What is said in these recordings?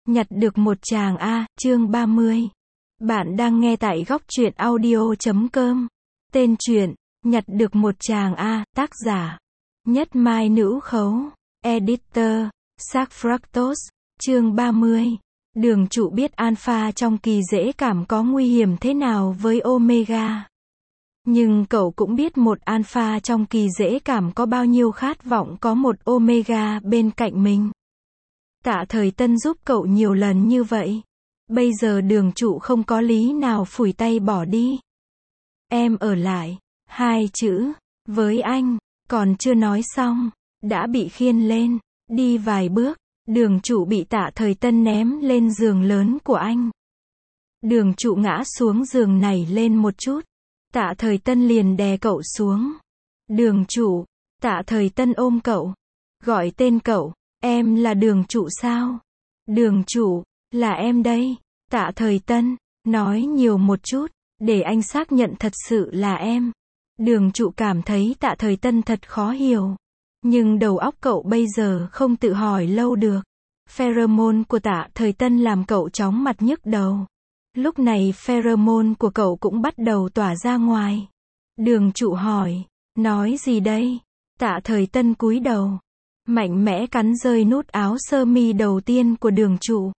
Nhặt được một chàng A, chương 30. Bạn đang nghe tại góc truyện audio.com. Tên truyện, Nhặt được một chàng A, tác giả, Nhất Mai Nữ Khấu, Editor, Sac Fractos, chương 30. Đường trụ biết alpha trong kỳ dễ cảm có nguy hiểm thế nào với omega. Nhưng cậu cũng biết một alpha trong kỳ dễ cảm có bao nhiêu khát vọng có một omega bên cạnh mình. Tạ Thời Tân giúp cậu nhiều lần như vậy. Bây giờ đường trụ không có lý nào phủi tay bỏ đi. Em ở lại. Hai chữ. Với anh. Còn chưa nói xong. Đã bị khiêng lên. Đi vài bước. Đường trụ bị Tạ Thời Tân ném lên giường lớn của anh. Đường trụ ngã xuống giường này lên một chút. Tạ Thời Tân liền đè cậu xuống. Đường trụ. Tạ Thời Tân ôm cậu. Gọi tên cậu. Em là đường trụ sao? Đường trụ, là em đây. Tạ Thời Tân, nói nhiều một chút, để anh xác nhận thật sự là em. Đường trụ cảm thấy Tạ Thời Tân thật khó hiểu. Nhưng đầu óc cậu bây giờ không tự hỏi lâu được. Pheromone của Tạ Thời Tân làm cậu chóng mặt nhức đầu. Lúc này pheromone của cậu cũng bắt đầu tỏa ra ngoài. Đường trụ hỏi, nói gì đây? Tạ Thời Tân cúi đầu. Mạnh mẽ cắn rơi nút áo sơ mi đầu tiên của đường trụ.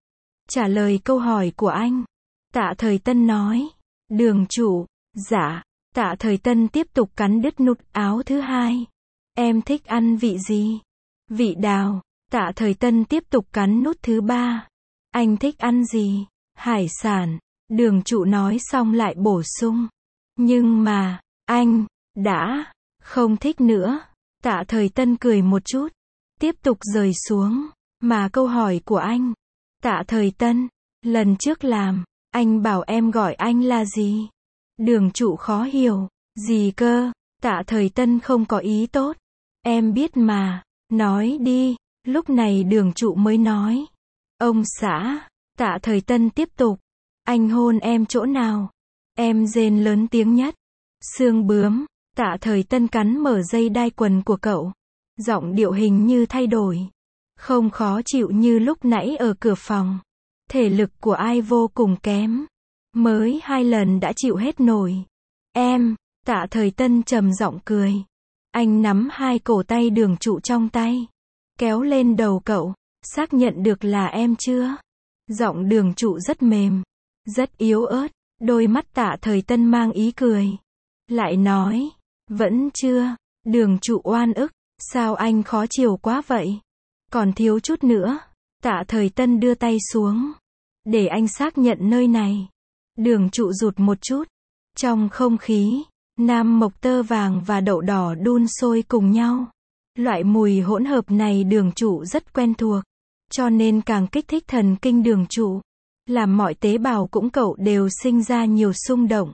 Trả lời câu hỏi của anh. Tạ Thời Tân nói. Đường trụ, dạ. Tạ Thời Tân tiếp tục cắn đứt nút áo thứ hai. Em thích ăn vị gì? Vị đào. Tạ Thời Tân tiếp tục cắn nút thứ ba. Anh thích ăn gì? Hải sản. Đường trụ nói xong lại bổ sung. Nhưng mà, anh, đã, không thích nữa. Tạ Thời Tân cười một chút. Tiếp tục rời xuống. Mà câu hỏi của anh. Tạ Thời Tân. Lần trước làm. Anh bảo em gọi anh là gì? Đường trụ khó hiểu. Gì cơ? Tạ Thời Tân không có ý tốt. Em biết mà. Nói đi. Lúc này đường trụ mới nói. Ông xã. Tạ Thời Tân tiếp tục. Anh hôn em chỗ nào? Em rên lớn tiếng nhất. Xương bướm. Tạ Thời Tân cắn mở dây đai quần của cậu. Giọng điệu hình như thay đổi. Không khó chịu như lúc nãy ở cửa phòng. Thể lực của ai vô cùng kém. Mới 2 lần đã chịu hết nổi. Em, Tạ Thời Tân trầm giọng cười. Anh nắm hai cổ tay đường trụ trong tay. Kéo lên đầu cậu. Xác nhận được là em chưa? Giọng đường trụ rất mềm. Rất yếu ớt. Đôi mắt Tạ Thời Tân mang ý cười. Lại nói. Vẫn chưa. Đường trụ oan ức. Sao anh khó chiều quá vậy? Còn thiếu chút nữa. Tạ Thời Tân đưa tay xuống. Để anh xác nhận nơi này. Đường trụ rụt một chút. Trong không khí, nam mộc tơ vàng và đậu đỏ đun sôi cùng nhau. Loại mùi hỗn hợp này đường trụ rất quen thuộc. Cho nên càng kích thích thần kinh đường trụ. Làm mọi tế bào cũng cậu đều sinh ra nhiều xung động.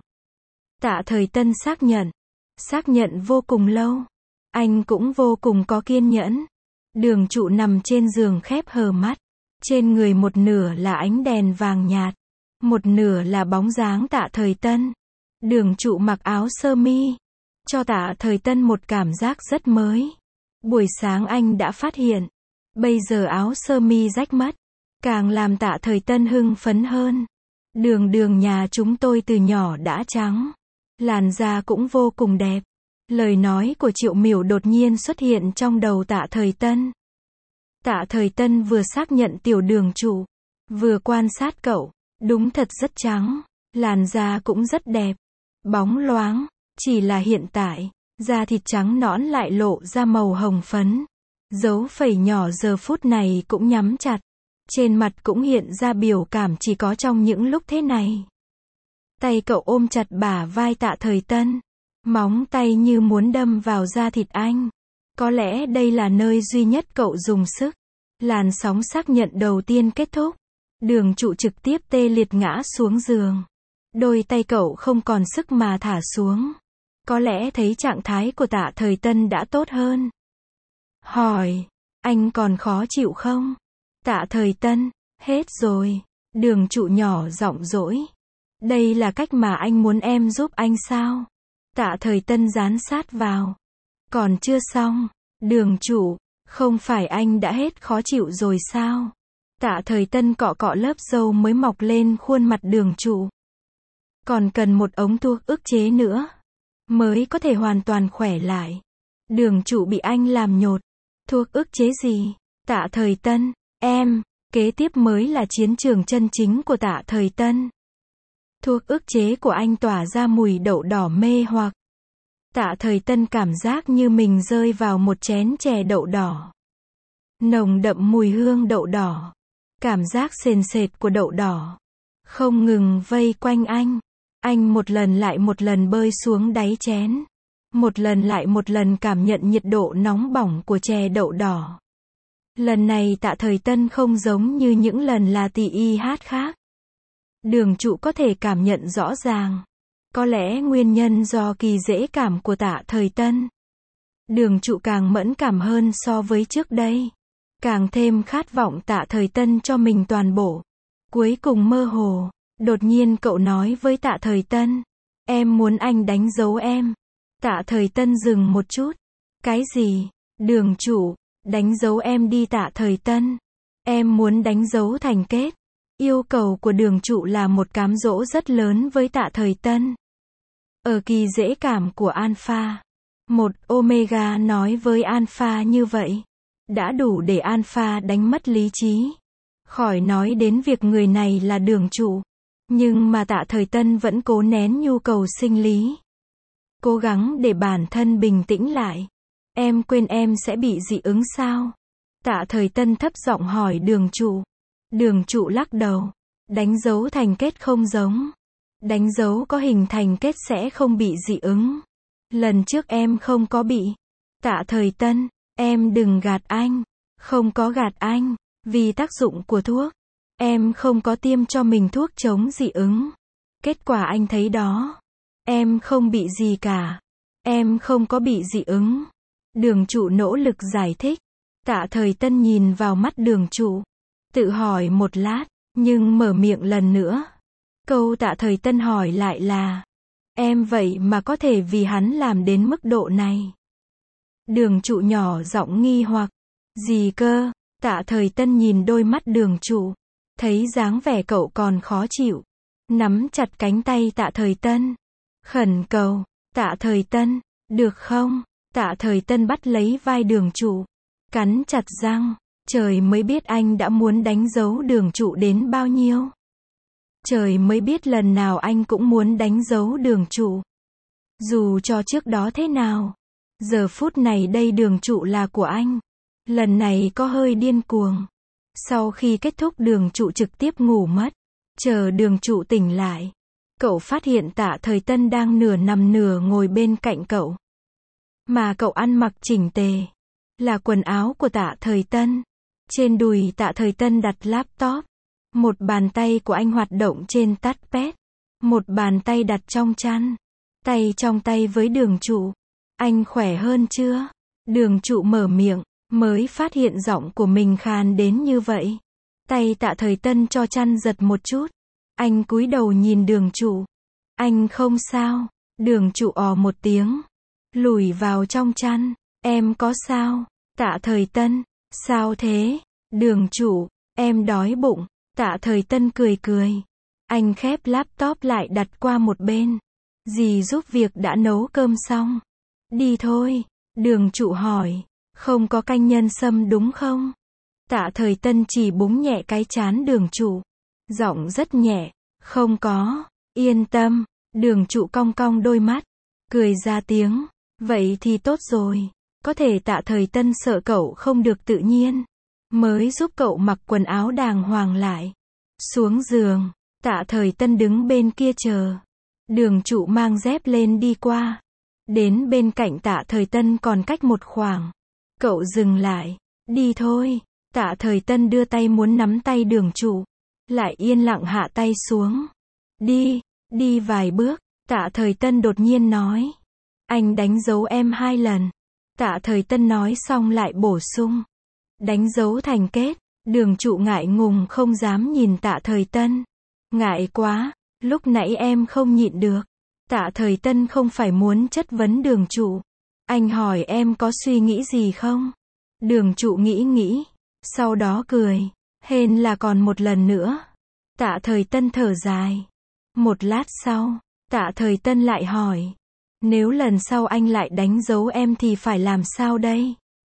Tạ Thời Tân xác nhận. Xác nhận vô cùng lâu. Anh cũng vô cùng có kiên nhẫn. Đường trụ nằm trên giường khép hờ mắt. Trên người một nửa là ánh đèn vàng nhạt. Một nửa là bóng dáng Tạ Thời Tân. Đường trụ mặc áo sơ mi. Cho Tạ Thời Tân một cảm giác rất mới. Buổi sáng anh đã phát hiện. Bây giờ áo sơ mi rách mất. Càng làm Tạ Thời Tân hưng phấn hơn. Đường nhà chúng tôi từ nhỏ đã trắng. Làn da cũng vô cùng đẹp. Lời nói của Triệu Miểu đột nhiên xuất hiện trong đầu Tạ Thời Tân. Tạ Thời Tân vừa xác nhận tiểu đường trụ. Vừa quan sát cậu. Đúng thật rất trắng. Làn da cũng rất đẹp. Bóng loáng. Chỉ là hiện tại, da thịt trắng nõn lại lộ ra màu hồng phấn. Dấu phẩy nhỏ giờ phút này cũng nhắm chặt. Trên mặt cũng hiện ra biểu cảm chỉ có trong những lúc thế này. Tay cậu ôm chặt bả vai Tạ Thời Tân. Móng tay như muốn đâm vào da thịt anh. Có lẽ đây là nơi duy nhất cậu dùng sức. Làn sóng xác nhận đầu tiên kết thúc. Đường trụ trực tiếp tê liệt ngã xuống giường. Đôi tay cậu không còn sức mà thả xuống. Có lẽ thấy trạng thái của Tạ Thời Tân đã tốt hơn. Hỏi, anh còn khó chịu không? Tạ Thời Tân, hết rồi. Đường trụ nhỏ giọng dỗi. Đây là cách mà anh muốn em giúp anh sao? Tạ Thời Tân dán sát vào. Còn chưa xong. Đường trụ, không phải anh đã hết khó chịu rồi sao? Tạ Thời Tân cọ cọ lớp râu mới mọc lên khuôn mặt Đường Trụ. Còn cần một ống thuốc ức chế nữa, mới có thể hoàn toàn khỏe lại. Đường Trụ bị anh làm nhột. Thuốc ức chế gì? Tạ Thời Tân, em, kế tiếp mới là chiến trường chân chính của Tạ Thời Tân. Thuốc ức chế của anh tỏa ra mùi đậu đỏ mê hoặc. Tạ Thời Tân cảm giác như mình rơi vào một chén chè đậu đỏ. Nồng đậm mùi hương đậu đỏ. Cảm giác sền sệt của đậu đỏ. Không ngừng vây quanh anh. Anh một lần lại một lần bơi xuống đáy chén. Một lần lại một lần cảm nhận nhiệt độ nóng bỏng của chè đậu đỏ. Lần này Tạ Thời Tân không giống như những lần là tì y hát khác. Đường Trụ có thể cảm nhận rõ ràng. Có lẽ nguyên nhân do kỳ dễ cảm của Tạ Thời Tân. Đường Trụ càng mẫn cảm hơn so với trước đây. Càng thêm khát vọng Tạ Thời Tân cho mình toàn bộ. Cuối cùng mơ hồ, đột nhiên cậu nói với Tạ Thời Tân. Em muốn anh đánh dấu em. Tạ Thời Tân dừng một chút. Cái gì? Đường Trụ, đánh dấu em đi Tạ Thời Tân. Em muốn đánh dấu thành kết. Yêu cầu của Đường Trụ là một cám dỗ rất lớn với Tạ Thời Tân. Ở kỳ dễ cảm của Alpha, một Omega nói với Alpha như vậy, đã đủ để Alpha đánh mất lý trí. Khỏi nói đến việc người này là Đường Trụ. Nhưng mà Tạ Thời Tân vẫn cố nén nhu cầu sinh lý. Cố gắng để bản thân bình tĩnh lại. Em quên em sẽ bị dị ứng sao? Tạ Thời Tân thấp giọng hỏi Đường Trụ. Đường Trụ lắc đầu. Đánh dấu thành kết không giống. Đánh dấu có hình thành kết sẽ không bị dị ứng. Lần trước em không có bị. Tạ Thời Tân, em đừng gạt anh. Không có gạt anh. Vì tác dụng của thuốc. Em không có tiêm cho mình thuốc chống dị ứng. Kết quả anh thấy đó. Em không bị gì cả. Em không có bị dị ứng. Đường Trụ nỗ lực giải thích. Tạ Thời Tân nhìn vào mắt Đường Trụ. Tự hỏi một lát, nhưng mở miệng lần nữa. Câu Tạ Thời Tân hỏi lại là. Em vậy mà có thể vì hắn làm đến mức độ này. Đường Trụ nhỏ giọng nghi hoặc. Gì cơ? Tạ Thời Tân nhìn đôi mắt Đường Trụ. Thấy dáng vẻ cậu còn khó chịu. Nắm chặt cánh tay Tạ Thời Tân. Khẩn cầu. Tạ Thời Tân, được không? Tạ Thời Tân bắt lấy vai Đường Trụ. Cắn chặt răng. Trời mới biết anh đã muốn đánh dấu Đường Trụ đến bao nhiêu. Trời mới biết lần nào anh cũng muốn đánh dấu Đường Trụ. Dù cho trước đó thế nào. Giờ phút này đây Đường Trụ là của anh. Lần này có hơi điên cuồng. Sau khi kết thúc Đường Trụ trực tiếp ngủ mất. Chờ Đường Trụ tỉnh lại. Cậu phát hiện Tạ Thời Tân đang nửa nằm nửa ngồi bên cạnh cậu. Mà cậu ăn mặc chỉnh tề. Là quần áo của Tạ Thời Tân. Trên đùi Tạ Thời Tân đặt laptop. Một bàn tay của anh hoạt động trên touchpad. Một bàn tay đặt trong chăn. Tay trong tay với Đường Trụ. Anh khỏe hơn chưa? Đường Trụ mở miệng. Mới phát hiện giọng của mình khàn đến như vậy. Tay Tạ Thời Tân cho chăn giật một chút. Anh cúi đầu nhìn Đường Trụ. Anh không sao. Đường Trụ ò một tiếng. Lùi vào trong chăn. Em có sao? Tạ Thời Tân. Sao thế? Đường Trụ. Em đói bụng. Tạ Thời Tân cười cười. Anh khép laptop lại đặt qua một bên. Dì giúp việc đã nấu cơm xong. Đi thôi. Đường Trụ hỏi. Không có canh nhân sâm đúng không? Tạ Thời Tân chỉ búng nhẹ cái trán Đường Trụ. Giọng rất nhẹ. Không có. Yên tâm. Đường Trụ cong cong đôi mắt. Cười ra tiếng. Vậy thì tốt rồi. Có thể Tạ Thời Tân sợ cậu không được tự nhiên. Mới giúp cậu mặc quần áo đàng hoàng lại. Xuống giường. Tạ Thời Tân đứng bên kia chờ. Đường Trụ mang dép lên đi qua. Đến bên cạnh Tạ Thời Tân còn cách một khoảng. Cậu dừng lại. Đi thôi. Tạ Thời Tân đưa tay muốn nắm tay Đường Trụ. Lại yên lặng hạ tay xuống. Đi. Đi vài bước. Tạ Thời Tân đột nhiên nói. Anh đánh dấu em 2 lần. Tạ Thời Tân nói xong lại bổ sung. Đánh dấu thành kết. Đường Trụ ngại ngùng không dám nhìn Tạ Thời Tân. Ngại quá. Lúc nãy em không nhịn được. Tạ Thời Tân không phải muốn chất vấn Đường Trụ. Anh hỏi em có suy nghĩ gì không? Đường Trụ nghĩ nghĩ. Sau đó cười. Hên là còn một lần nữa. Tạ Thời Tân thở dài. Một lát sau, Tạ Thời Tân lại hỏi. Nếu lần sau anh lại đánh dấu em thì phải làm sao đây?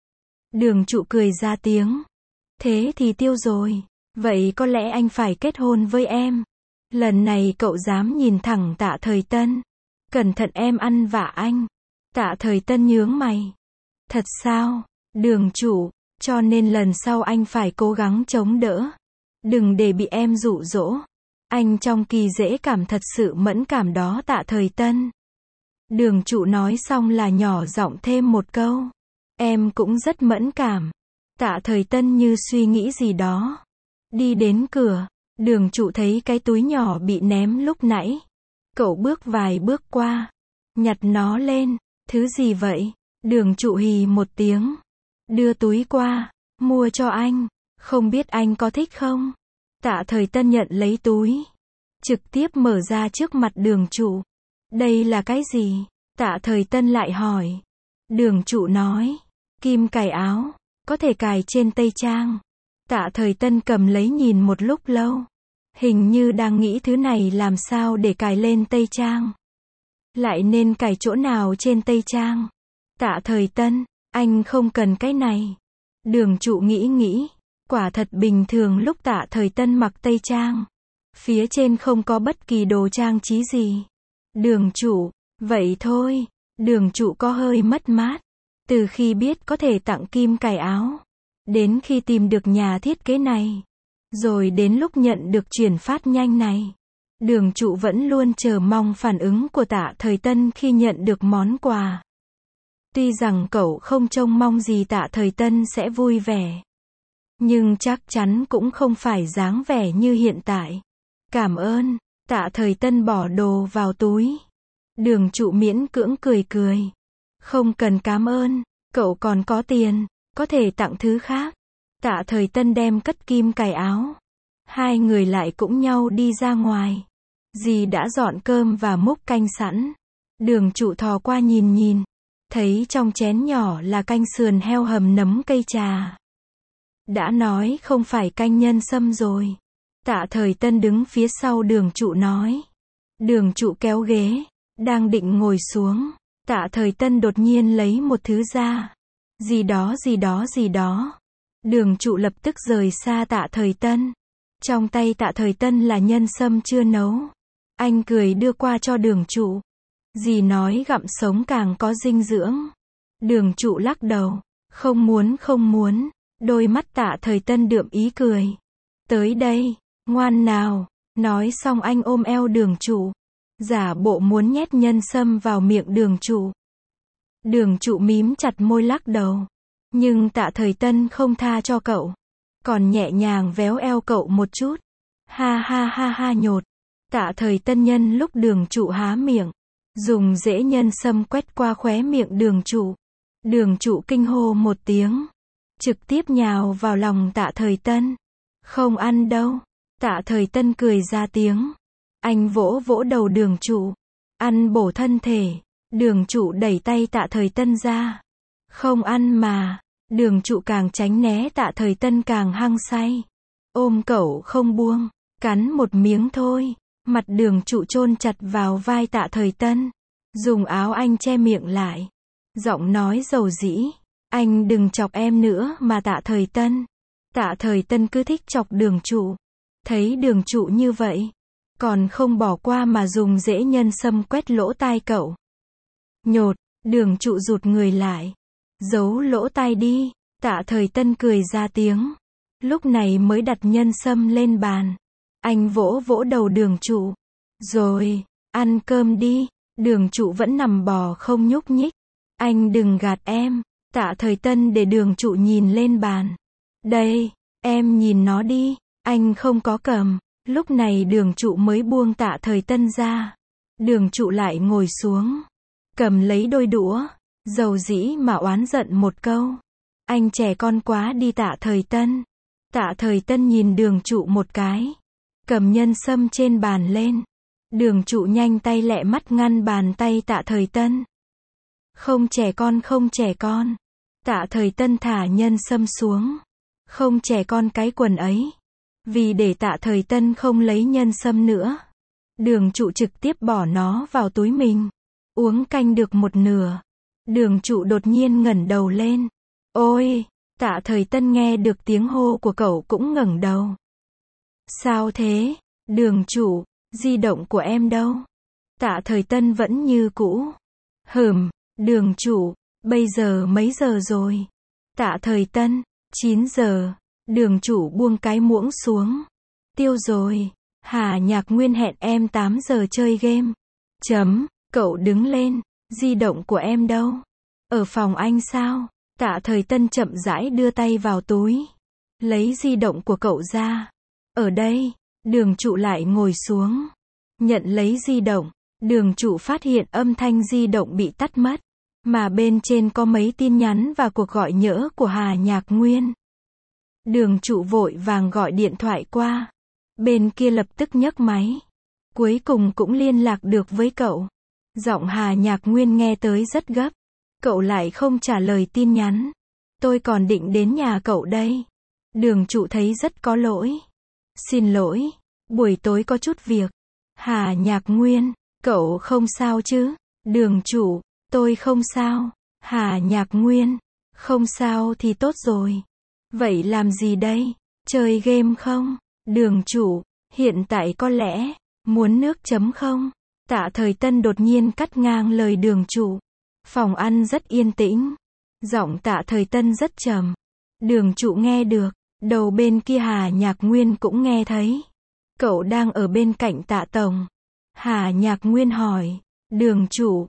Đường Trụ cười ra tiếng. Thế thì tiêu rồi. Vậy có lẽ anh phải kết hôn với em. Lần này cậu dám nhìn thẳng Tạ Thời Tân. Cẩn thận em ăn vạ anh. Tạ Thời Tân nhướng mày. Thật sao? Đường Trụ, cho nên lần sau anh phải cố gắng chống đỡ. Đừng để bị em dụ dỗ. Anh trong kỳ dễ cảm thật sự mẫn cảm đó Tạ Thời Tân. Đường Trụ nói xong là nhỏ giọng thêm một câu. Em cũng rất mẫn cảm. Tạ Thời Tân như suy nghĩ gì đó. Đi đến cửa, Đường Trụ thấy cái túi nhỏ bị ném lúc nãy. Cậu bước vài bước qua, nhặt nó lên. Thứ gì vậy? Đường Trụ hì một tiếng. Đưa túi qua, mua cho anh. Không biết anh có thích không? Tạ Thời Tân nhận lấy túi, trực tiếp mở ra trước mặt Đường Trụ. Đây là cái gì? Tạ Thời Tân lại hỏi. Đường Trụ nói. Kim cài áo, có thể cài trên tây trang. Tạ Thời Tân cầm lấy nhìn một lúc lâu. Hình như đang nghĩ thứ này làm sao để cài lên tây trang. Lại nên cài chỗ nào trên tây trang? Tạ Thời Tân, anh không cần cái này. Đường Trụ nghĩ. Quả thật bình thường lúc Tạ Thời Tân mặc tây trang. Phía trên không có bất kỳ đồ trang trí gì. Đường Trụ, vậy thôi. Đường Trụ có hơi mất mát. Từ khi biết có thể tặng kim cài áo, đến khi tìm được nhà thiết kế này, rồi đến lúc nhận được chuyển phát nhanh này, Đường Trụ vẫn luôn chờ mong phản ứng của Tạ Thời Tân khi nhận được món quà. Tuy rằng cậu không trông mong gì Tạ Thời Tân sẽ vui vẻ, nhưng chắc chắn cũng không phải dáng vẻ như hiện tại. Cảm ơn. Tạ Thời Tân bỏ đồ vào túi. Đường Trụ miễn cưỡng cười. Không cần cảm ơn, cậu còn có tiền, có thể tặng thứ khác. Tạ Thời Tân đem cất kim cài áo. Hai người lại cũng nhau đi ra ngoài. Dì đã dọn cơm và múc canh sẵn. Đường Trụ thò qua nhìn, thấy trong chén nhỏ là canh sườn heo hầm nấm cây trà. Đã nói không phải canh nhân sâm rồi. Tạ Thời Tân đứng phía sau Đường Trụ nói. Đường Trụ kéo ghế, đang định ngồi xuống. Tạ Thời Tân đột nhiên lấy một thứ ra. Gì đó. Đường Trụ lập tức rời xa Tạ Thời Tân. Trong tay Tạ Thời Tân là nhân sâm chưa nấu. Anh cười đưa qua cho Đường Trụ. Dì nói gặm sống càng có dinh dưỡng. Đường Trụ lắc đầu. Không muốn. Đôi mắt Tạ Thời Tân đượm ý cười. Tới đây, ngoan nào. Nói xong anh ôm eo Đường Trụ. Giả bộ muốn nhét nhân sâm vào miệng Đường Trụ. Đường Trụ mím chặt môi lắc đầu. Nhưng Tạ Thời Tân không tha cho cậu. Còn nhẹ nhàng véo eo cậu một chút. Ha nhột. Tạ Thời Tân nhân lúc Đường Trụ há miệng, dùng rễ nhân sâm quét qua khóe miệng Đường Trụ. Đường Trụ kinh hô một tiếng. Trực tiếp nhào vào lòng Tạ Thời Tân. Không ăn đâu. Tạ Thời Tân cười ra tiếng. Anh vỗ đầu Đường Trụ. Ăn bổ thân thể. Đường Trụ đẩy tay Tạ Thời Tân ra. Không ăn mà. Đường Trụ càng tránh né Tạ Thời Tân càng hăng say. Ôm cậu không buông. Cắn một miếng thôi. Mặt Đường Trụ chôn chặt vào vai Tạ Thời Tân. Dùng áo anh che miệng lại. Giọng nói dầu dĩ. Anh đừng chọc em nữa mà Tạ Thời Tân. Tạ Thời Tân cứ thích chọc Đường Trụ. Thấy Đường Trụ như vậy, còn không bỏ qua mà dùng rễ nhân sâm quét lỗ tai cậu. Nhột. Đường Trụ rụt người lại. Giấu lỗ tai đi. Tạ Thời Tân cười ra tiếng. Lúc này mới đặt nhân sâm lên bàn. Anh vỗ đầu Đường Trụ. Rồi, ăn cơm đi. Đường Trụ vẫn nằm bò không nhúc nhích. Anh đừng gạt em. Tạ Thời Tân để Đường Trụ nhìn lên bàn. Đây, em nhìn nó đi. Anh không có cầm. Lúc này Đường Trụ mới buông Tạ Thời Tân ra. Đường Trụ lại ngồi xuống. Cầm lấy đôi đũa. Dầu dĩ mà oán giận một câu. Anh trẻ con quá đi Tạ Thời Tân. Tạ Thời Tân nhìn Đường Trụ một cái. Cầm nhân sâm trên bàn lên. Đường Trụ nhanh tay lẹ mắt ngăn bàn tay Tạ Thời Tân. Không trẻ con. Tạ Thời Tân thả nhân sâm xuống. Không trẻ con cái quần ấy. Vì để Tạ Thời Tân không lấy nhân sâm nữa, Đường Trụ trực tiếp bỏ nó vào túi mình. Uống canh được một nửa, Đường Trụ đột nhiên ngẩng đầu lên. Ôi! Tạ Thời Tân nghe được tiếng hô của cậu cũng ngẩng đầu. Sao thế? Đường Trụ, di động của em đâu? Tạ Thời Tân vẫn như cũ. Đường Trụ, bây giờ mấy giờ rồi? Tạ Thời Tân, 9 giờ. Đường Trụ buông cái muỗng xuống. Tiêu rồi. Hà Nhạc Nguyên hẹn em 8 giờ chơi game. Cậu đứng lên. Di động của em đâu? Ở phòng anh sao? Tạ Thời Tân chậm rãi đưa tay vào túi. Lấy di động của cậu ra. Ở đây. Đường Trụ lại ngồi xuống. Nhận lấy di động. Đường Trụ phát hiện âm thanh di động bị tắt mất. Mà bên trên có mấy tin nhắn và cuộc gọi nhỡ của Hà Nhạc Nguyên. Đường Trụ vội vàng gọi điện thoại qua. Bên kia lập tức nhấc máy. Cuối cùng cũng liên lạc được với cậu. Giọng Hà Nhạc Nguyên nghe tới rất gấp. Cậu lại không trả lời tin nhắn. Tôi còn định đến nhà cậu đây. Đường Trụ thấy rất có lỗi. Xin lỗi, buổi tối có chút việc. Hà Nhạc Nguyên, cậu không sao chứ? Đường Trụ, tôi không sao. Hà Nhạc Nguyên, không sao thì tốt rồi. Vậy làm gì đây? Chơi game không? Đường Trụ, hiện tại có lẽ, muốn nước chấm không? Tạ Thời Tân đột nhiên cắt ngang lời Đường Trụ. Phòng ăn rất yên tĩnh. Giọng Tạ Thời Tân rất trầm. Đường Trụ nghe được. Đầu bên kia Hà Nhạc Nguyên cũng nghe thấy. Cậu đang ở bên cạnh Tạ Tổng. Hà Nhạc Nguyên hỏi. Đường Trụ,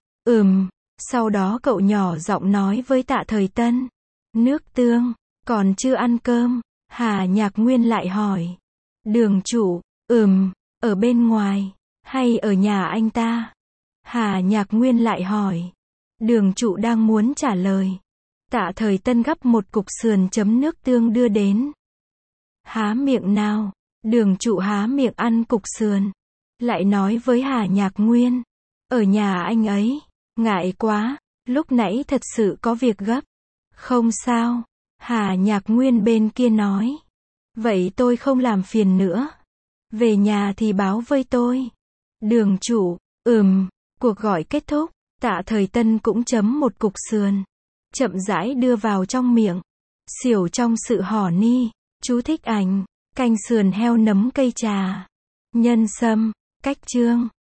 Sau đó cậu nhỏ giọng nói với Tạ Thời Tân. Nước tương, còn chưa ăn cơm. Hà Nhạc Nguyên lại hỏi. Đường Trụ, ở bên ngoài, hay ở nhà anh ta? Hà Nhạc Nguyên lại hỏi. Đường Trụ đang muốn trả lời. Tạ Thời Tân gắp một cục sườn chấm nước tương đưa đến. Há miệng nào. Đường Trụ há miệng ăn cục sườn. Lại nói với Hà Nhạc Nguyên. Ở nhà anh ấy. Ngại quá. Lúc nãy thật sự có việc gấp. Không sao. Hà Nhạc Nguyên bên kia nói. Vậy tôi không làm phiền nữa. Về nhà thì báo với tôi. Đường Trụ, Cuộc gọi kết thúc. Tạ Thời Tân cũng chấm một cục sườn. Chậm rãi đưa vào trong miệng. Xỉu trong sự hỏ ni. Chú thích ảnh. Canh sườn heo nấm cây trà. Nhân sâm. Cách chương.